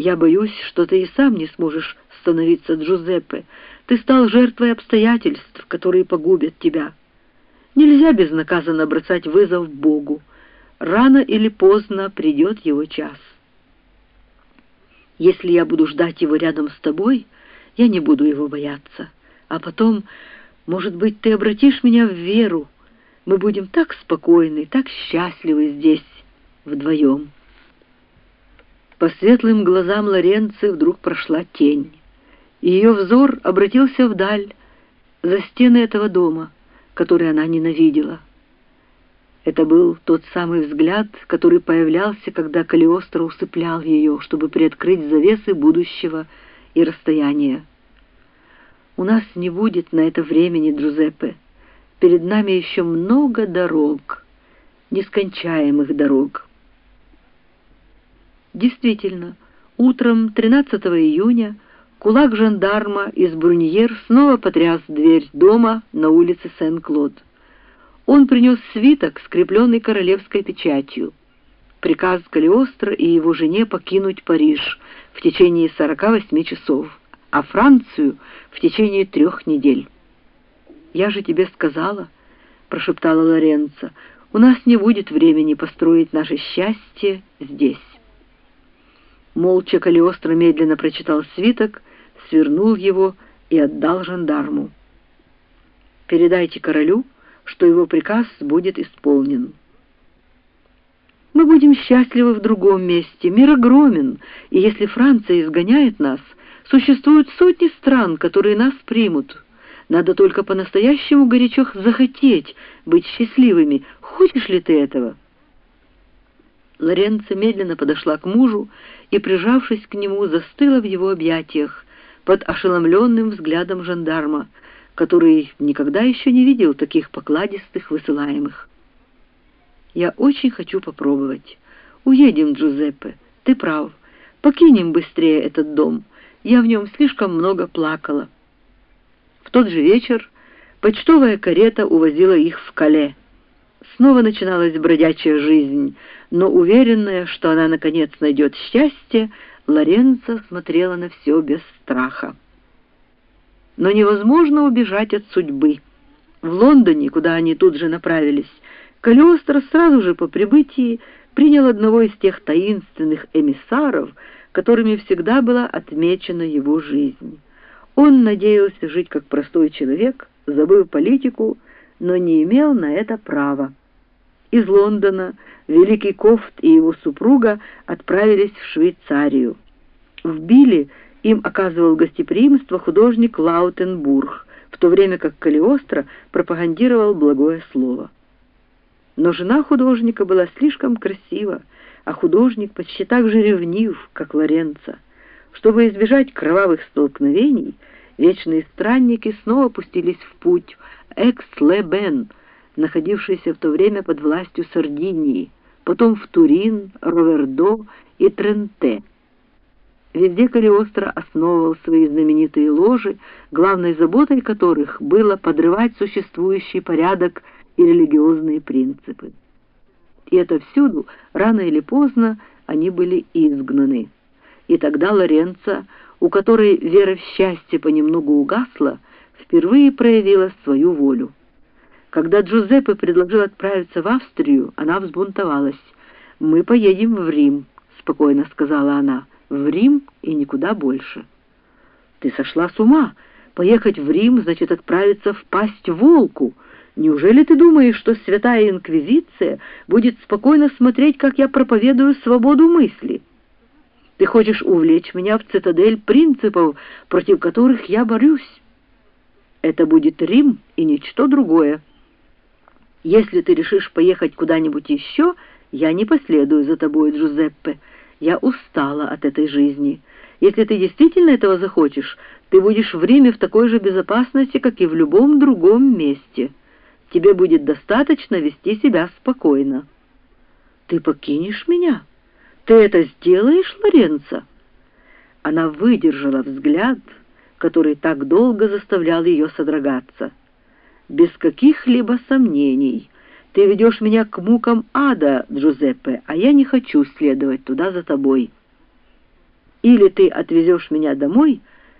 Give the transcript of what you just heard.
Я боюсь, что ты и сам не сможешь становиться Джузеппе. Ты стал жертвой обстоятельств, которые погубят тебя. Нельзя безнаказанно бросать вызов Богу. Рано или поздно придет его час. Если я буду ждать его рядом с тобой, я не буду его бояться. А потом, может быть, ты обратишь меня в веру. Мы будем так спокойны, так счастливы здесь, вдвоем. По светлым глазам Лоренци вдруг прошла тень. Ее взор обратился вдаль, за стены этого дома, который она ненавидела. Это был тот самый взгляд, который появлялся, когда Калиостро усыплял ее, чтобы приоткрыть завесы будущего и расстояния. «У нас не будет на это времени, Джузеппе. Перед нами еще много дорог, нескончаемых дорог». Действительно, утром 13 июня кулак жандарма из Бруньер снова потряс дверь дома на улице Сен-Клод. Он принес свиток, скрепленный королевской печатью. Приказ Калиостро и его жене покинуть Париж в течение 48 часов, а Францию в течение 3 недель. «Я же тебе сказала», — прошептала Лоренцо, — «у нас не будет времени построить наше счастье здесь». Молча Калиостро медленно прочитал свиток, свернул его и отдал жандарму. «Передайте королю, что его приказ будет исполнен». «Мы будем счастливы в другом месте. Мир огромен, и если Франция изгоняет нас, существуют сотни стран, которые нас примут. Надо только по-настоящему горячо захотеть быть счастливыми. Хочешь ли ты этого?» Лоренцо медленно подошла к мужу и, прижавшись к нему, застыла в его объятиях под ошеломленным взглядом жандарма, который никогда еще не видел таких покладистых высылаемых. «Я очень хочу попробовать. Уедем, Джузеппе. Ты прав. Покинем быстрее этот дом. Я в нем слишком много плакала». В тот же вечер почтовая карета увозила их в Кале. Снова начиналась бродячая жизнь, но, уверенная, что она наконец найдет счастье, Лоренцо смотрела на все без страха. Но невозможно убежать от судьбы. В Лондоне, куда они тут же направились, Калиостро сразу же по прибытии принял одного из тех таинственных эмиссаров, которыми всегда была отмечена его жизнь. Он надеялся жить как простой человек, забыв политику, но не имел на это права. Из Лондона Великий Кофт и его супруга отправились в Швейцарию. В Биле им оказывал гостеприимство художник Лаутенбург, в то время как Калиостро пропагандировал благое слово. Но жена художника была слишком красива, а художник почти так же ревнив, как Лоренцо. Чтобы избежать кровавых столкновений, вечные странники снова пустились в путь Экс-Ле-Бен, находившийся в то время под властью Сардинии, потом в Турин, Ровердо и Тренте. Везде Калиостро основывал свои знаменитые ложи, главной заботой которых было подрывать существующий порядок и религиозные принципы. И отовсюду, рано или поздно, они были изгнаны. И тогда Лоренцо, у которой вера в счастье понемногу угасла, впервые проявила свою волю. Когда Джузеппе предложил отправиться в Австрию, она взбунтовалась. «Мы поедем в Рим», — спокойно сказала она. «В Рим и никуда больше». «Ты сошла с ума. Поехать в Рим значит отправиться в пасть волку. Неужели ты думаешь, что Святая Инквизиция будет спокойно смотреть, как я проповедую свободу мысли? Ты хочешь увлечь меня в цитадель принципов, против которых я борюсь? Это будет Рим и ничто другое. Если ты решишь поехать куда-нибудь еще, я не последую за тобой, Джузеппе. Я устала от этой жизни. Если ты действительно этого захочешь, ты будешь в Риме в такой же безопасности, как и в любом другом месте. Тебе будет достаточно вести себя спокойно». «Ты покинешь меня? Ты это сделаешь, Лоренцо?» Она выдержала взгляд, который так долго заставлял ее содрогаться. «Без каких-либо сомнений. Ты ведешь меня к мукам ада, Джузеппе, а я не хочу следовать туда за тобой». Или ты отвезешь меня домой,